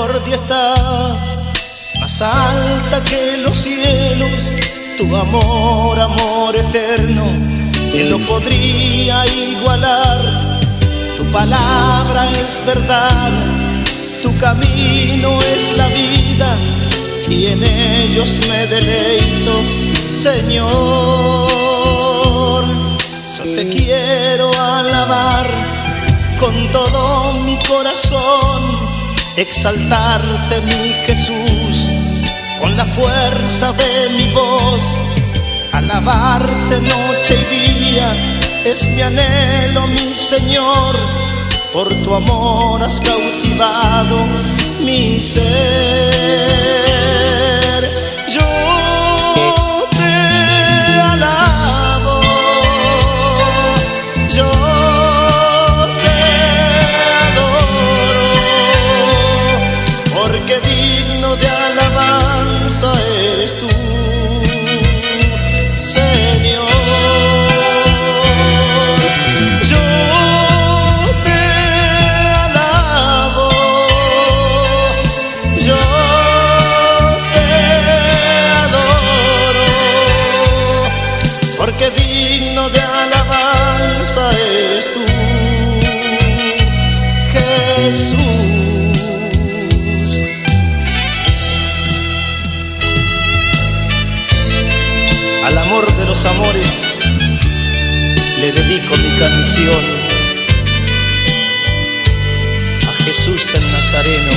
misericordia está más alta que los cielos. Tu amor, amor eterno, ¿quién lo podría igualar? Tu palabra es verdad, tu camino es la vida, y en ellos me deleito, Señor. Yo te quiero alabar con todo mi corazón, exaltarte, mi Jesús, con la fuerza de mi voz. Alabarte noche y día es mi anhelo, mi Señor. Por tu amor has cautivado mi ser. Yo te alabo, yo te adoro, porque digno de alabanza eres tú, Señor. Yo te alabo, yo te adoro, porque digno de alabanza eres tú, Jesús. Al amor de los amores le dedico mi canción, a Jesús el Nazareno,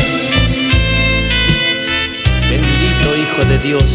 bendito Hijo de Dios.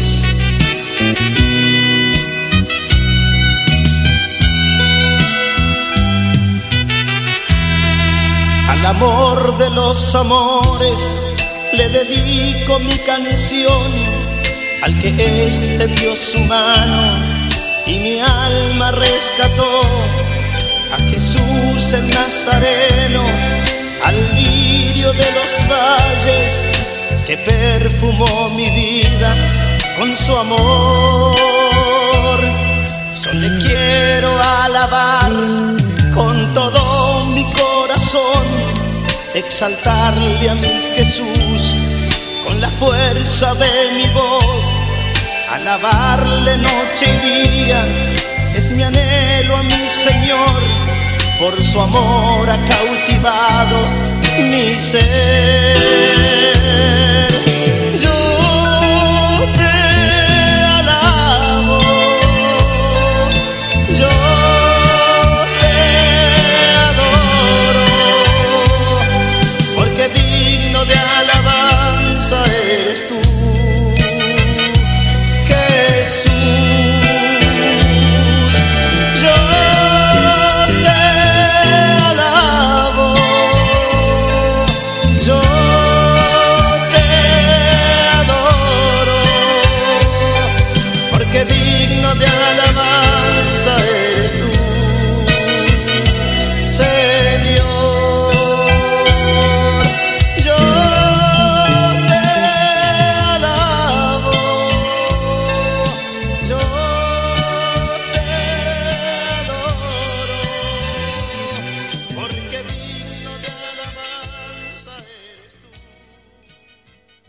Al amor de los amores le dedico mi canción, al que extendió su mano y mi alma rescató, a Jesús el Nazareno, al lirio de los valles, que perfumó mi vida con su amor. Yo le quiero alabar con todo mi corazón, exaltarle a mi Jesús con la fuerza de mi voz. Alabarle noche y día es mi anhelo a mi Señor. Por su amor ha cautivado mi ser.